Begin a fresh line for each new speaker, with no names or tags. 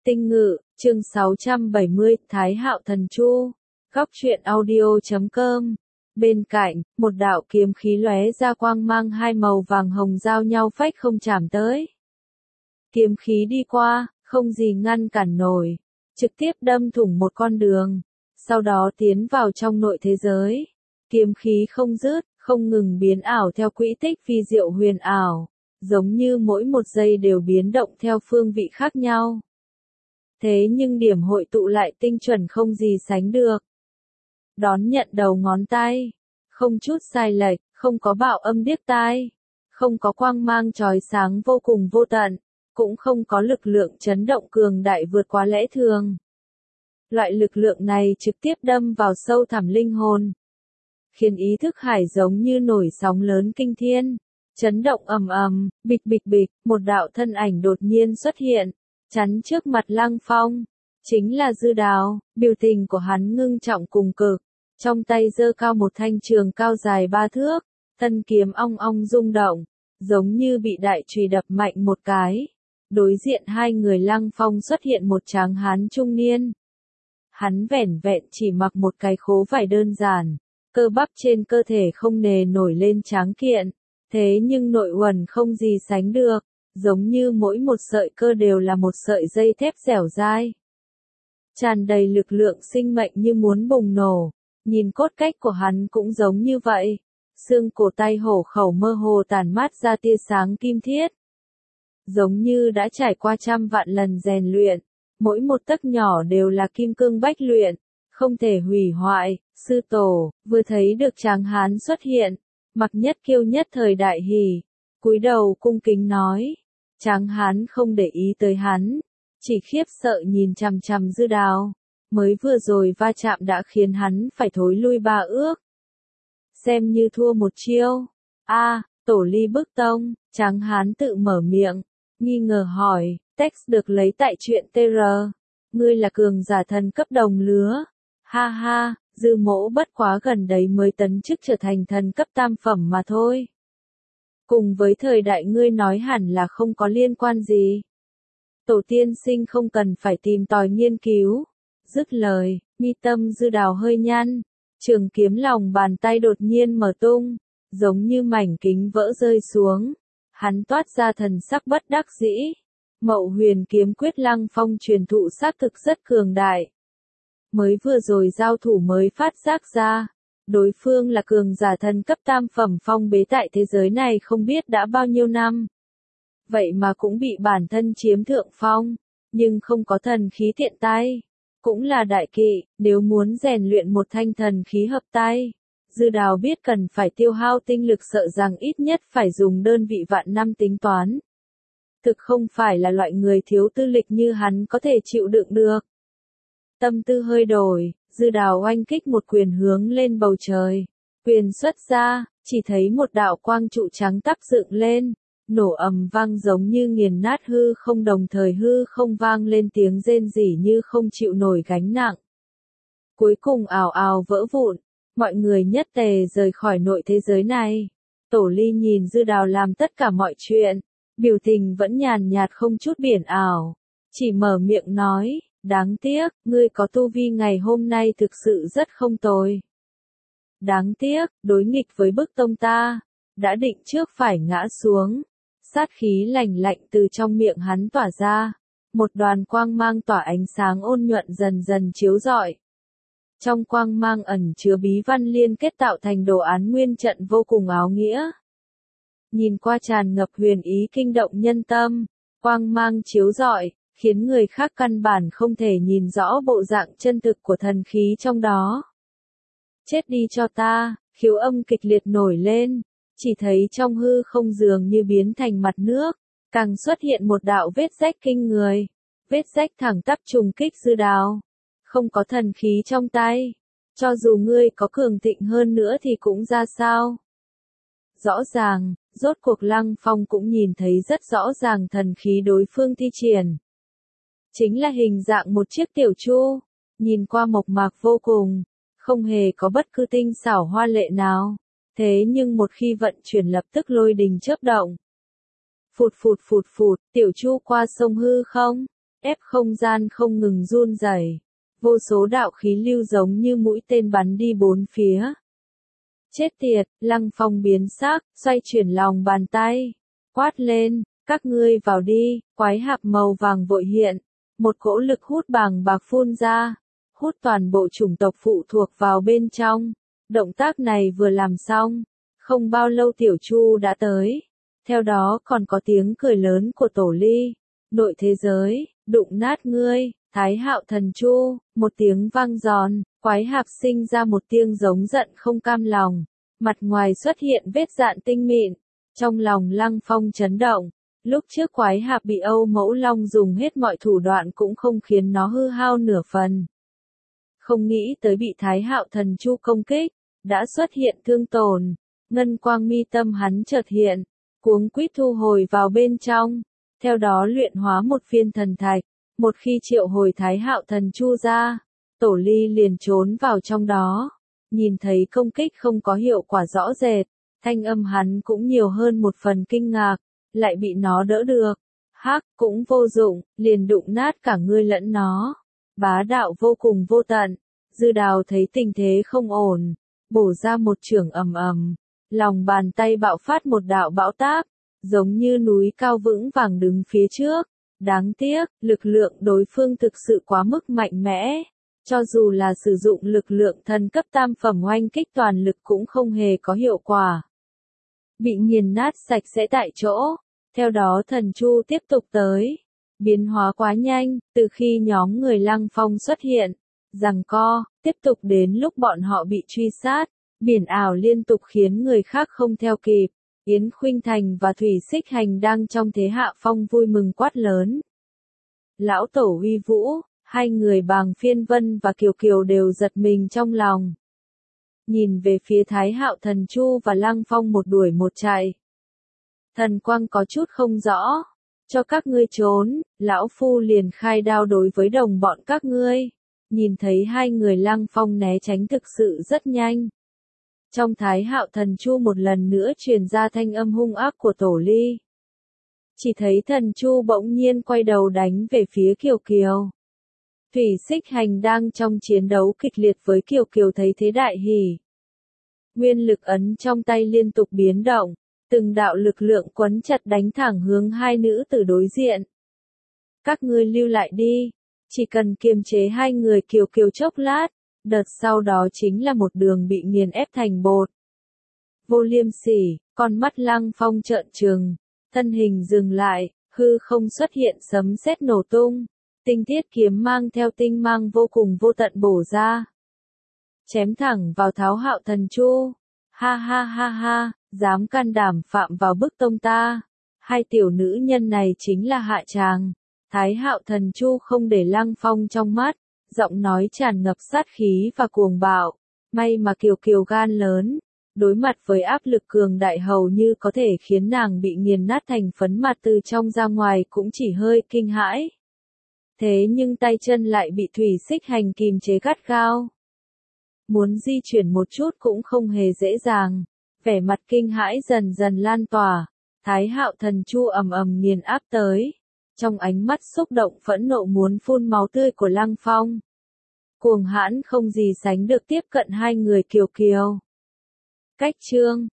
Tinh Ngự, chương 670, Thái Hạo Thần Chu. Góc truyện audio.com. Bên cạnh, một đạo kiếm khí lóe ra quang mang hai màu vàng hồng giao nhau phách không chạm tới. Kiếm khí đi qua, không gì ngăn cản nổi, trực tiếp đâm thủng một con đường, sau đó tiến vào trong nội thế giới. Kiếm khí không dứt, không ngừng biến ảo theo quỹ tích phi diệu huyền ảo, giống như mỗi một giây đều biến động theo phương vị khác nhau. Thế nhưng điểm hội tụ lại tinh chuẩn không gì sánh được. Đón nhận đầu ngón tay, không chút sai lệch, không có bạo âm điếc tai, không có quang mang chói sáng vô cùng vô tận, cũng không có lực lượng chấn động cường đại vượt quá lẽ thường. Loại lực lượng này trực tiếp đâm vào sâu thẳm linh hồn, khiến ý thức hải giống như nổi sóng lớn kinh thiên, chấn động ầm ầm, bịch bịch bịch, một đạo thân ảnh đột nhiên xuất hiện, chắn trước mặt Lăng Phong, chính là Dư Đào. Biểu tình của hắn ngưng trọng cùng cực, trong tay giơ cao một thanh trường cao dài 3 thước, thân kiếm ong ong rung động, giống như bị đại chùy đập mạnh một cái. Đối diện hai người Lăng Phong xuất hiện một tráng hán trung niên. Hắn vẻn vẹn chỉ mặc một cái khố vải đơn giản, cơ bắp trên cơ thể không nề nổi lên tráng kiện, thế nhưng nội uẩn không gì sánh được, giống như mỗi một sợi cơ đều là một sợi dây thép dẻo dai. Tràn đầy lực lượng sinh mệnh như muốn bùng nổ, nhìn cốt cách của hắn cũng giống như vậy, xương cổ tay hổ khẩu mơ hồ tản mát ra tia sáng kim thiết. Giống như đã trải qua trăm vạn lần rèn luyện, mỗi một tấc nhỏ đều là kim cương bách luyện, không thể hủy hoại. Sư tổ, vừa thấy được tráng hán xuất hiện, Mặc Nhất Kiêu nhất thời đại hỉ, cúi đầu cung kính nói. Tráng hán không để ý tới hắn, chỉ khiếp sợ nhìn chằm chằm Dư Đào, mới vừa rồi va chạm đã khiến hắn phải thối lui 3 ước. Xem như thua một chiêu. Tổ ly bức tông, tráng hán tự mở miệng, nghi ngờ hỏi, text được lấy tại truyện TR. Ngươi là cường giả thần cấp đồng lứa. Ha ha, Dư mỗ bất quá gần đấy mới tấn chức trở thành thần cấp tam phẩm mà thôi. Cùng với thời đại ngươi nói hẳn là không có liên quan gì. Tổ tiên sinh không cần phải tìm tòi nghiên cứu. Dứt lời, mi tâm Dư Đào hơi nhăn, trường kiếm lòng bàn tay đột nhiên mở tung, giống như mảnh kính vỡ rơi xuống. Hắn toát ra thần sắc bất đắc dĩ. Mậu Huyền kiếm quyết Lăng Phong truyền thụ xác thực rất cường đại. Mới vừa rồi giao thủ mới phát giác ra, đối phương là cường giả thần cấp tam phẩm phong bế tại thế giới này không biết đã bao nhiêu năm. Vậy mà cũng bị bản thân chiếm thượng phong, nhưng không có thần khí tiện tay. Cũng là đại kỵ, nếu muốn rèn luyện một thanh thần khí hợp tay. Dư Đào biết cần phải tiêu hao tinh lực sợ rằng ít nhất phải dùng đơn vị vạn năm tính toán. Thực không phải là loại người thiếu tư lịch như hắn có thể chịu đựng được. Tâm tư hơi đổi, Dư Đào oanh kích một quyền hướng lên bầu trời. Quyền xuất ra, chỉ thấy một đạo quang trụ trắng tắp dựng lên, nổ ầm vang giống như nghiền nát hư không, đồng thời hư không vang lên tiếng rên rỉ như không chịu nổi gánh nặng. Cuối cùng ào ào vỡ vụn, mọi người nhất tề rời khỏi nội thế giới này. Tổ ly nhìn Dư Đào làm tất cả mọi chuyện, biểu tình vẫn nhàn nhạt không chút biển ảo, chỉ mở miệng nói. Đáng tiếc, ngươi có tu vi ngày hôm nay thực sự rất không tồi. Đáng tiếc, đối nghịch với bức tông ta, đã định trước phải ngã xuống. Sát khí lạnh lạnh từ trong miệng hắn tỏa ra, một đoàn quang mang tỏa ánh sáng ôn nhuận dần dần chiếu rọi. Trong quang mang ẩn chứa bí văn liên kết tạo thành đồ án nguyên trận vô cùng áo nghĩa. Nhìn qua tràn ngập huyền ý kinh động nhân tâm, quang mang chiếu rọi, khiến người khác căn bản không thể nhìn rõ bộ dạng chân thực của thần khí trong đó. Chết đi cho ta, khiếu âm kịch liệt nổi lên, chỉ thấy trong hư không dường như biến thành mặt nước, càng xuất hiện một đạo vết rách kinh người, vết rách thẳng tắp trùng kích Dư Đào. Không có thần khí trong tay, cho dù ngươi có cường thịnh hơn nữa thì cũng ra sao. Rõ ràng, rốt cuộc Lăng Phong cũng nhìn thấy rất rõ ràng thần khí đối phương thi triển. Chính là hình dạng một chiếc tiểu chu, nhìn qua mộc mạc vô cùng, không hề có bất cứ tinh xảo hoa lệ nào, thế nhưng một khi vận chuyển lập tức lôi đình chớp động. Phụt phụt phụt phụt, tiểu chu qua sông hư không, ép không gian không ngừng run rẩy. Vô số đạo khí lưu giống như mũi tên bắn đi bốn phía. Chết tiệt, Lăng Phong biến sắc, xoay chuyển lòng bàn tay, quát lên, các ngươi vào đi, quái hạp màu vàng vội hiện, một cỗ lực hút bàng bạc phun ra, hút toàn bộ chủng tộc phụ thuộc vào bên trong. Động tác này vừa làm xong, không bao lâu Tiểu Chu đã tới, theo đó còn có tiếng cười lớn của Tổ Ly, nội thế giới, đụng nát ngươi, Thái Hạo Thần Chu, một tiếng vang giòn, quái hạp sinh ra một tiếng giống giận không cam lòng, mặt ngoài xuất hiện vết dạn tinh mịn, trong lòng Lăng Phong chấn động, lúc trước quái hạp bị Âu Mẫu Long dùng hết mọi thủ đoạn cũng không khiến nó hư hao nửa phần. Không nghĩ tới bị Thái Hạo Thần Chu công kích, đã xuất hiện thương tổn, ngân quang mi tâm hắn chợt hiện, cuống quýt thu hồi vào bên trong, theo đó luyện hóa một viên thần thạch, một khi triệu hồi Thái Hạo Thần Chu ra, Tổ Ly liền trốn vào trong đó, nhìn thấy công kích không có hiệu quả rõ rệt, thanh âm hắn cũng nhiều hơn một phần kinh ngạc, lại bị nó đỡ được, hắc cũng vô dụng, liền đụng nát cả ngươi lẫn nó, bá đạo vô cùng vô tận, Dư Đào thấy tình thế không ổn, bổ ra một chưởng ầm ầm, lòng bàn tay bạo phát một đạo bão táp, giống như núi cao vững vàng đứng phía trước. Đáng tiếc, lực lượng đối phương thực sự quá mức mạnh mẽ. Cho dù là sử dụng lực lượng thần cấp tam phẩm oanh kích toàn lực cũng không hề có hiệu quả. Bị nghiền nát sạch sẽ tại chỗ. Theo đó Thần Chu tiếp tục tới. Biến hóa quá nhanh, từ khi nhóm người Lăng Phong xuất hiện. Giằng co, tiếp tục đến lúc bọn họ bị truy sát. Biển ảo liên tục khiến người khác không theo kịp. Yến Khuynh Thành và Thủy Xích Hành đang trong thế hạ phong vui mừng quát lớn. Lão Tổ uy vũ, hai người Bàng Phiên Vân và Kiều Kiều đều giật mình trong lòng. Nhìn về phía Thái Hạo Thần Chu và Lăng Phong một đuổi một chạy. Thần quang có chút không rõ. Cho các ngươi trốn, lão phu liền khai đao đối với đồng bọn các ngươi. Nhìn thấy hai người Lăng Phong né tránh thực sự rất nhanh. Trong Thái Hạo Thần Chu một lần nữa truyền ra thanh âm hung ác của Tổ Ly. Chỉ thấy Thần Chu bỗng nhiên quay đầu đánh về phía Kiều Kiều. Thủy Xích Hành đang trong chiến đấu kịch liệt với Kiều Kiều thấy thế đại hỉ. Nguyên lực ấn trong tay liên tục biến động, từng đạo lực lượng quấn chặt đánh thẳng hướng hai nữ tử đối diện. Các ngươi lưu lại đi, chỉ cần kiềm chế hai người Kiều Kiều chốc lát. Đợt sau đó chính là một đường bị nghiền ép thành bột. Vô Liêm Sỉ, con mắt Lăng Phong trợn trừng, thân hình dừng lại, hư không xuất hiện sấm sét nổ tung, tinh thiết kiếm mang theo tinh mang vô cùng vô tận bổ ra. Chém thẳng vào Thái Hạo Thần Chu. Ha ha ha ha, dám can đảm phạm vào bức tông ta. Hai tiểu nữ nhân này chính là hạ tràng. Thái Hạo Thần Chu không để Lăng Phong trong mắt. Giọng nói tràn ngập sát khí và cuồng bạo, may mà Kiều Kiều gan lớn, đối mặt với áp lực cường đại hầu như có thể khiến nàng bị nghiền nát thành phấn mặt từ trong ra ngoài cũng chỉ hơi kinh hãi. Thế nhưng tay chân lại bị Thủy Xích Hành kìm chế gắt gao. Muốn di chuyển một chút cũng không hề dễ dàng, vẻ mặt kinh hãi dần dần lan tỏa, Thái Hạo Thần Chu ầm ầm nghiền áp tới. Trong ánh mắt xúc động phẫn nộ muốn phun máu tươi của Lăng Phong. Cuồng hãn không gì sánh được tiếp cận hai người Kiều Kiều. Cách chương